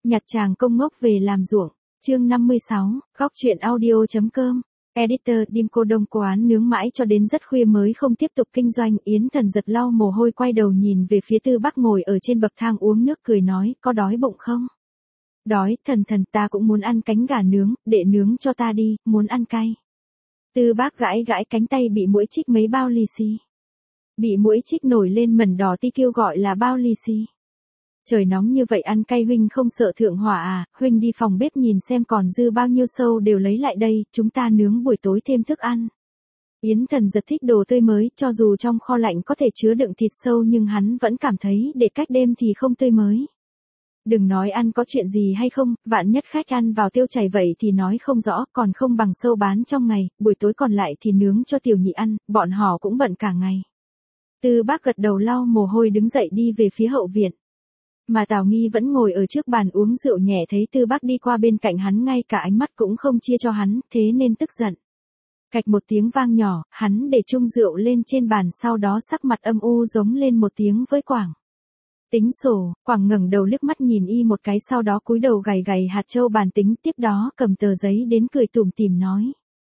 Nhặt chàng công ngốc về làm ruộng. Chương 56, góc truyện audio.com. Editor Dim cô đông quán nướng mãi cho đến rất khuya mới không tiếp tục kinh doanh. Yến Thần giật lau mồ hôi quay đầu nhìn về phía Tư Bác ngồi ở trên bậc thang uống nước cười nói, có đói bụng không? Đói, thần ta cũng muốn ăn cánh gà nướng, đệ nướng cho ta đi, muốn ăn cay. Tư Bác gãi gãi cánh tay bị muỗi chích mấy bao lì xì. Bị muỗi chích nổi lên mẩn đỏ ti kêu gọi là bao lì xì. Trời nóng như vậy ăn cay huynh không sợ thượng hỏa à, huynh đi phòng bếp nhìn xem còn dư bao nhiêu sâu đều lấy lại đây, chúng ta nướng buổi tối thêm thức ăn. Yến Thần giật thích đồ tươi mới, cho dù trong kho lạnh có thể chứa đựng thịt sâu nhưng hắn vẫn cảm thấy để cách đêm thì không tươi mới. Đừng nói ăn có chuyện gì hay không, vạn nhất khách ăn vào tiêu chảy vậy thì nói không rõ, còn không bằng sâu bán trong ngày, buổi tối còn lại thì nướng cho tiểu nhị ăn, bọn họ cũng bận cả ngày. Tư Bác gật đầu lau mồ hôi đứng dậy đi về phía hậu viện. Mà Tào Nghi vẫn ngồi ở trước bàn uống rượu nhẹ thấy Tư Bác đi qua bên cạnh hắn ngay cả ánh mắt cũng không chia cho hắn, thế nên tức giận. Cạch một tiếng vang nhỏ, hắn để chung rượu lên trên bàn sau đó sắc mặt âm u giống lên một tiếng với Quảng. Tính sổ, Quảng ngẩng đầu liếc mắt nhìn y một cái sau đó cúi đầu gầy gầy hạt châu bàn tính tiếp đó cầm tờ giấy đến cười tủm tỉm nói.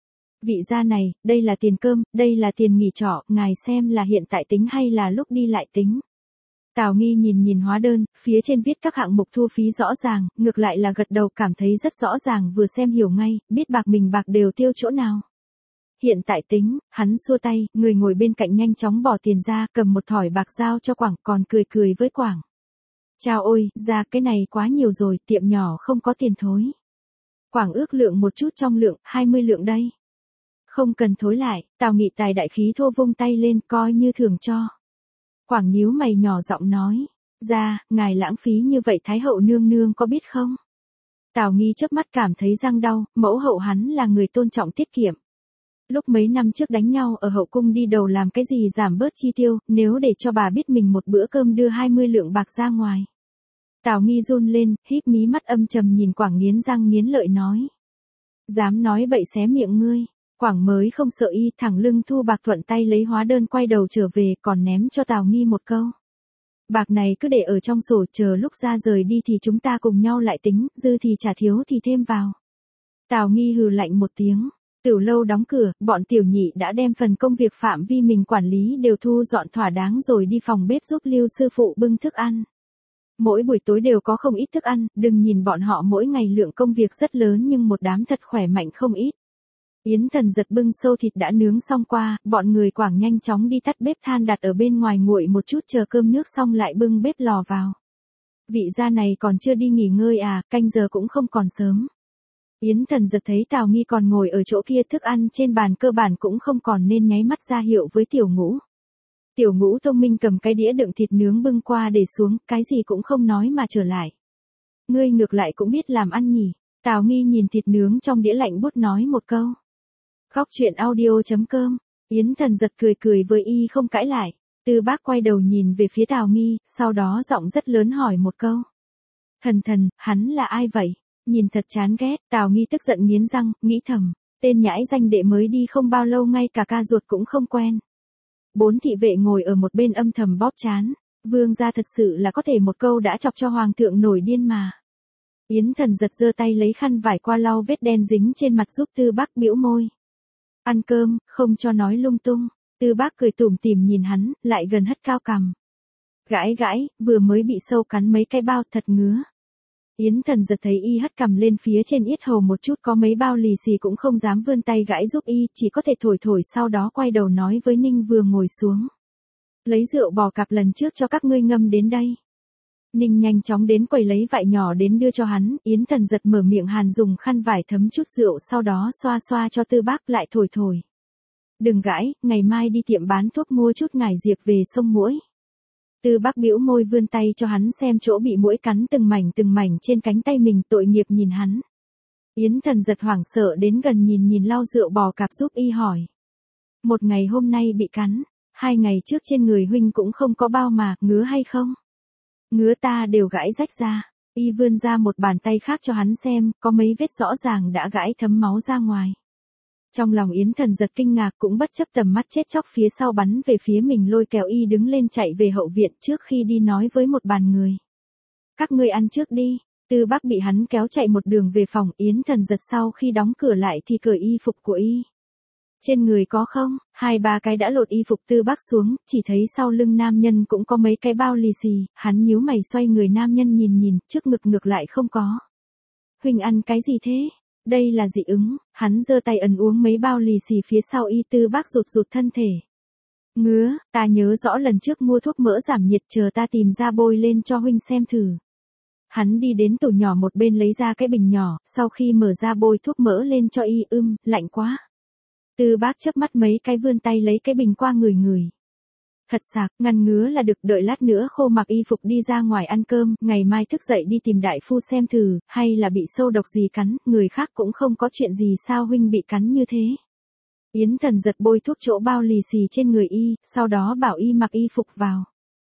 Vị gia này, đây là tiền cơm, đây là tiền nghỉ trọ, ngài xem là hiện tại tính hay là lúc đi lại tính. Tào Nghi nhìn hóa đơn, phía trên viết các hạng mục thu phí rõ ràng, ngược lại là gật đầu cảm thấy rất rõ ràng vừa xem hiểu ngay, biết bạc mình bạc đều tiêu chỗ nào. Hiện tại tính, hắn xua tay, người ngồi bên cạnh nhanh chóng bỏ tiền ra, cầm một thỏi bạc giao cho Quảng, còn cười với Quảng. Chao ôi, ra cái này quá nhiều rồi, tiệm nhỏ không có tiền thối. Quảng ước lượng một chút trong lượng, 20 lượng đây. Không cần thối lại, Tào Nghị tài đại khí thô vung tay lên, coi như thưởng cho. Quảng nhíu mày nhỏ giọng nói, ra, ngài lãng phí như vậy Thái hậu nương nương có biết không? Tào Nghi chớp mắt cảm thấy răng đau, mẫu hậu hắn là người tôn trọng tiết kiệm. Lúc mấy năm trước đánh nhau ở hậu cung đi đầu làm cái gì giảm bớt chi tiêu, nếu để cho bà biết mình một bữa cơm đưa 20 lượng bạc ra ngoài. Tào Nghi run lên, híp mí mắt âm trầm nhìn Quảng nghiến răng nghiến lợi nói. Dám nói bậy xé miệng ngươi. Quảng mới không sợ y thẳng lưng thu bạc thuận tay lấy hóa đơn quay đầu trở về còn ném cho Tào Nghi một câu. Bạc này cứ để ở trong sổ chờ lúc ra rời đi thì chúng ta cùng nhau lại tính, dư thì trả thiếu thì thêm vào. Tào Nghi hừ lạnh một tiếng. Tiểu lâu đóng cửa, bọn tiểu nhị đã đem phần công việc phạm vi mình quản lý đều thu dọn thỏa đáng rồi đi phòng bếp giúp Lưu sư phụ bưng thức ăn. Mỗi buổi tối đều có không ít thức ăn, đừng nhìn bọn họ mỗi ngày lượng công việc rất lớn nhưng một đám thật khỏe mạnh không ít. Yến Thần giật bưng sâu thịt đã nướng xong qua, bọn người Quảng nhanh chóng đi tắt bếp than đặt ở bên ngoài nguội một chút chờ cơm nước xong lại bưng bếp lò vào. Vị gia này còn chưa đi nghỉ ngơi à, canh giờ cũng không còn sớm. Yến Thần giật thấy Tào Nghi còn ngồi ở chỗ kia thức ăn trên bàn cơ bản cũng không còn nên nháy mắt ra hiệu với Tiểu Ngũ. Tiểu Ngũ thông minh cầm cái đĩa đựng thịt nướng bưng qua để xuống, cái gì cũng không nói mà trở lại. Ngươi ngược lại cũng biết làm ăn nhỉ, Tào Nghi nhìn thịt nướng trong đĩa lạnh bút nói một câu. Góc truyện audio.com, Yến Thần giật cười với y không cãi lại, Tư Bác quay đầu nhìn về phía Tào Nghi, sau đó giọng rất lớn hỏi một câu. Thần, hắn là ai vậy? Nhìn thật chán ghét, Tào Nghi tức giận nghiến răng, nghĩ thầm, tên nhãi danh đệ mới đi không bao lâu ngay cả ca ruột cũng không quen. 4 thị vệ ngồi ở một bên âm thầm bóp trán, vương gia thật sự là có thể một câu đã chọc cho hoàng thượng nổi điên mà. Yến Thần giật giơ tay lấy khăn vải qua lau vết đen dính trên mặt giúp Tư Bác bĩu môi. Ăn cơm, không cho nói lung tung. Tư Bác cười tủm tỉm nhìn hắn, lại gần hất cao cằm. Gãi, vừa mới bị sâu cắn mấy cái bao thật ngứa. Yến Thần giật thấy y hất cằm lên phía trên yết hầu một chút có mấy bao lì xì cũng không dám vươn tay gãi giúp y, chỉ có thể thổi sau đó quay đầu nói với Ninh vừa ngồi xuống. Lấy rượu bò cạp lần trước cho các ngươi ngâm đến đây. Ninh nhanh chóng đến quầy lấy vại nhỏ đến đưa cho hắn, Yến Thần giật mở miệng hàn dùng khăn vải thấm chút rượu sau đó xoa cho Tư Bác lại thổi. Đừng gãi, ngày mai đi tiệm bán thuốc mua chút ngải diệp về xông muỗi. Tư Bác bĩu môi vươn tay cho hắn xem chỗ bị muỗi cắn từng mảnh trên cánh tay mình tội nghiệp nhìn hắn. Yến Thần giật hoảng sợ đến gần nhìn lau rượu bò cạp giúp y hỏi. Một ngày hôm nay bị cắn, 2 ngày trước trên người huynh cũng không có bao mà, ngứa hay không? Ngứa ta đều gãi rách ra, y vươn ra một bàn tay khác cho hắn xem, có mấy vết rõ ràng đã gãi thấm máu ra ngoài. Trong lòng Yến Thần giật kinh ngạc cũng bất chấp tầm mắt chết chóc phía sau bắn về phía mình lôi kéo y đứng lên chạy về hậu viện trước khi đi nói với một bàn người. Các ngươi ăn trước đi, Tư Bác bị hắn kéo chạy một đường về phòng, Yến Thần Giật sau khi đóng cửa lại thì cởi y phục của y. Trên người có không, 2-3 cái đã lột y phục Tư Bác xuống, chỉ thấy sau lưng nam nhân cũng có mấy cái bao lì xì, hắn nhíu mày xoay người nam nhân nhìn, trước ngực ngược lại không có. Huynh ăn cái gì thế? Đây là dị ứng, hắn giơ tay ấn uống mấy bao lì xì phía sau y. Tư Bác rụt thân thể. Ngứa, ta nhớ rõ lần trước mua thuốc mỡ giảm nhiệt, chờ ta tìm ra bôi lên cho huynh xem thử. Hắn đi đến tủ nhỏ một bên lấy ra cái bình nhỏ, sau khi mở ra bôi thuốc mỡ lên cho y. Lạnh quá. Tư Bác chớp mắt mấy cái vươn tay lấy cái bình qua người. Thật sạc, ngăn ngứa là được, đợi lát nữa khô mặc y phục đi ra ngoài ăn cơm, ngày mai thức dậy đi tìm đại phu xem thử, hay là bị sâu độc gì cắn, người khác cũng không có chuyện gì sao huynh bị cắn như thế. Yến Thần Giật bôi thuốc chỗ bao lì xì trên người y, sau đó bảo y mặc y phục vào.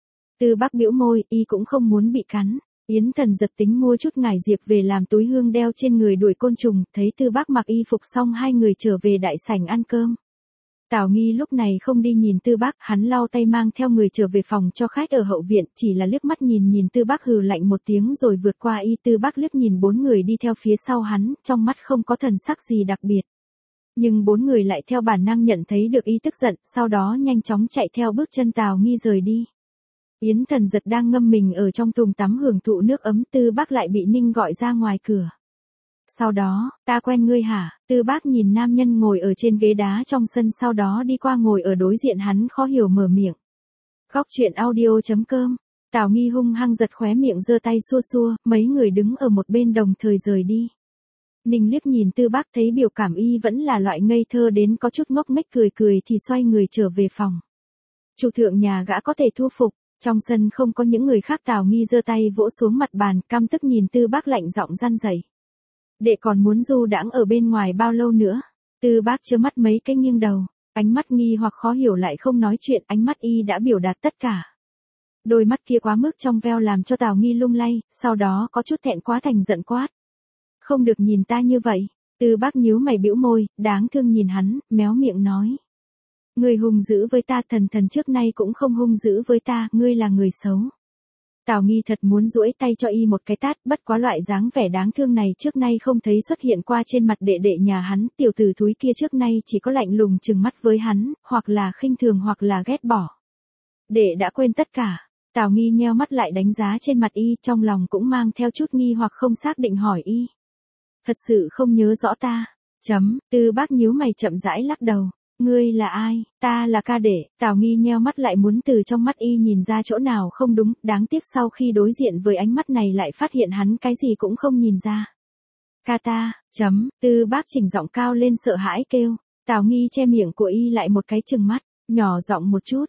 Tư Bác bĩu môi, y cũng không muốn bị cắn. Yến Thần Giật tính mua chút ngải diệp về làm túi hương đeo trên người đuổi côn trùng, thấy Tư Bác mặc y phục xong hai người trở về đại sảnh ăn cơm. Tào Nghi lúc này không đi nhìn Tư Bác, hắn lau tay mang theo người trở về phòng cho khách ở hậu viện, chỉ là liếc mắt nhìn Tư Bác hừ lạnh một tiếng rồi vượt qua y. Tư Bác liếc nhìn 4 người đi theo phía sau hắn, trong mắt không có thần sắc gì đặc biệt. Nhưng 4 người lại theo bản năng nhận thấy được y tức giận, sau đó nhanh chóng chạy theo bước chân Tào Nghi rời đi. Yến Thần Giật đang ngâm mình ở trong thùng tắm hưởng thụ nước ấm, Tư Bác lại bị Ninh gọi ra ngoài cửa. Sau đó, ta quen ngươi hả? Tư Bác nhìn nam nhân ngồi ở trên ghế đá trong sân, sau đó đi qua ngồi ở đối diện hắn, khó hiểu mở miệng. Góc truyện audio.com. Tào Nghi hung hăng giật khóe miệng, giơ tay xua, mấy người đứng ở một bên đồng thời rời đi. Ninh liếc nhìn Tư Bác thấy biểu cảm y vẫn là loại ngây thơ đến có chút ngốc nghếch, cười thì xoay người trở về phòng. Chủ thượng nhà gã có thể thu phục. Trong sân không có những người khác. Tào Nghi giơ tay vỗ xuống mặt bàn, căm tức nhìn Tư Bác lạnh giọng răn dậy. Đệ còn muốn du đãng ở bên ngoài bao lâu nữa? Tư Bác trơ mắt mấy cái nghiêng đầu, ánh mắt nghi hoặc khó hiểu lại không nói chuyện, ánh mắt y đã biểu đạt tất cả. Đôi mắt kia quá mức trong veo làm cho Tào Nghi lung lay, sau đó có chút thẹn quá thành giận quát. Không được nhìn ta như vậy. Tư Bác nhíu mày bĩu môi, đáng thương nhìn hắn, méo miệng nói. Ngươi hung dữ với ta, thần trước nay cũng không hung dữ với ta, ngươi là người xấu. Tào Nghi thật muốn duỗi tay cho y một cái tát, bất quá loại dáng vẻ đáng thương này trước nay không thấy xuất hiện qua trên mặt đệ đệ nhà hắn, tiểu tử thúi kia trước nay chỉ có lạnh lùng trừng mắt với hắn, hoặc là khinh thường hoặc là ghét bỏ. Đệ đã quên tất cả. Tào Nghi nheo mắt lại đánh giá trên mặt y, trong lòng cũng mang theo chút nghi hoặc không xác định hỏi y. Thật sự không nhớ rõ ta. Tư Bác nhíu mày chậm rãi lắc đầu. Ngươi là ai? Ta là ca đệ. Tào Nghi nheo mắt lại muốn từ trong mắt y nhìn ra chỗ nào không đúng, đáng tiếc sau khi đối diện với ánh mắt này lại phát hiện hắn cái gì cũng không nhìn ra. Ca ta. Tư Bác chỉnh giọng cao lên sợ hãi kêu. Tào Nghi che miệng của y lại một cái chừng mắt, nhỏ giọng một chút,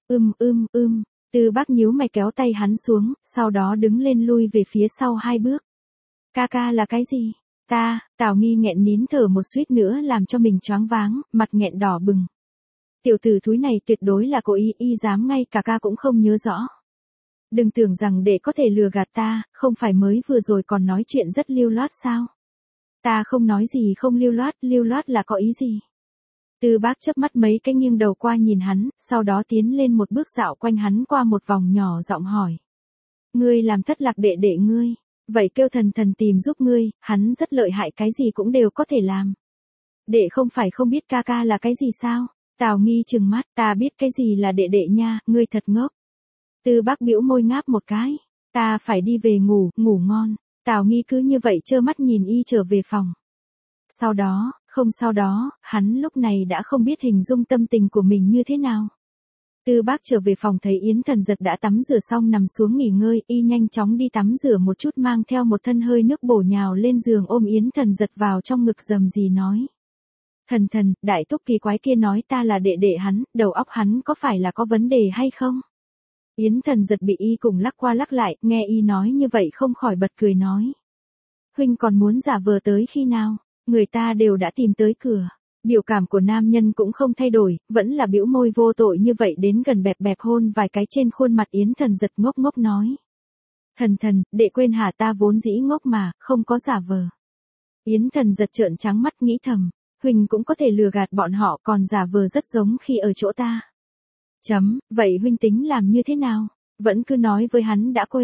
Tư Bác nhíu mày kéo tay hắn xuống, sau đó đứng lên lui về phía sau 2 bước. Ca là cái gì? Tào Nghi nghẹn nín thở một suýt nữa làm cho mình choáng váng, mặt nghẹn đỏ bừng. Tiểu tử thúi này tuyệt đối là cố ý, y dám ngay cả ca cũng không nhớ rõ. Đừng tưởng rằng để có thể lừa gạt ta, không phải mới vừa rồi còn nói chuyện rất lưu loát sao? Ta không nói gì không lưu loát là có ý gì? Tư Bác chớp mắt mấy cái nghiêng đầu qua nhìn hắn, sau đó tiến lên một bước dạo quanh hắn qua một vòng nhỏ giọng hỏi. Ngươi làm thất lạc đệ đệ ngươi, vậy kêu thần tìm giúp ngươi, hắn rất lợi hại, cái gì cũng đều có thể làm. Đệ không phải không biết ca là cái gì sao? Tào Nghi trừng mắt, ta biết cái gì là đệ đệ nha, ngươi thật ngốc. Tư Bác bĩu môi ngáp một cái, ta phải đi về ngủ ngon. Tào Nghi cứ như vậy trơ mắt nhìn y trở về phòng. Sau đó, hắn lúc này đã không biết hình dung tâm tình của mình như thế nào. Tư Bác trở về phòng thấy Yến Thần Giật đã tắm rửa xong nằm xuống nghỉ ngơi, y nhanh chóng đi tắm rửa một chút mang theo một thân hơi nước bổ nhào lên giường ôm Yến Thần Giật vào trong ngực rầm rì nói. Thần, đại túc kỳ quái kia nói ta là đệ đệ hắn, đầu óc hắn có phải là có vấn đề hay không? Yến Thần Giật bị y cùng lắc qua lắc lại, nghe y nói như vậy không khỏi bật cười nói. Huynh còn muốn giả vờ tới khi nào? Người ta đều đã tìm tới cửa. Biểu cảm của nam nhân cũng không thay đổi, vẫn là bĩu môi vô tội như vậy, đến gần bẹp hôn vài cái trên khuôn mặt Yến Thần Giật ngốc nói. Thần, đệ quên hả, ta vốn dĩ ngốc mà, không có giả vờ. Yến Thần Giật trợn trắng mắt nghĩ thầm, huynh cũng có thể lừa gạt bọn họ, còn giả vờ rất giống khi ở chỗ ta. Vậy huynh tính làm như thế nào? Vẫn cứ nói với hắn đã quên.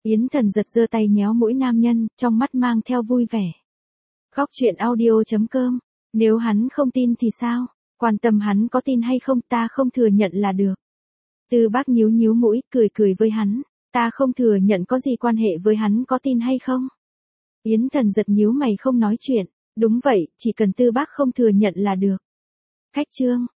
Yến Thần giật giơ tay nhéo mũi nam nhân, trong mắt mang theo vui vẻ. Góc chuyện audio.com. Nếu hắn không tin thì sao? Quan tâm hắn có tin hay không, ta không thừa nhận là được. Tư Bác nhíu nhíu mũi, cười cười với hắn. Ta không thừa nhận có gì quan hệ với hắn có tin hay không? Yến Thần giật nhíu mày không nói chuyện. Đúng vậy, chỉ cần Tư Bác không thừa nhận là được. Khách chương.